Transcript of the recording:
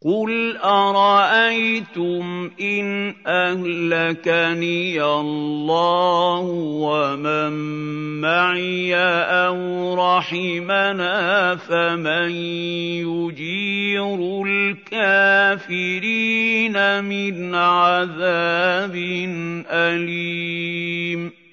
قُلْ أَرَأَيْتُمْ إِنْ أَهْلَكَنِيَ اللَّهُ وَمَن مَّعِيَ أَوْ رَحِمَنَا فَمَن يُجِيرُ الْكَافِرِينَ مِنْ عَذَابٍ أَلِيمٍ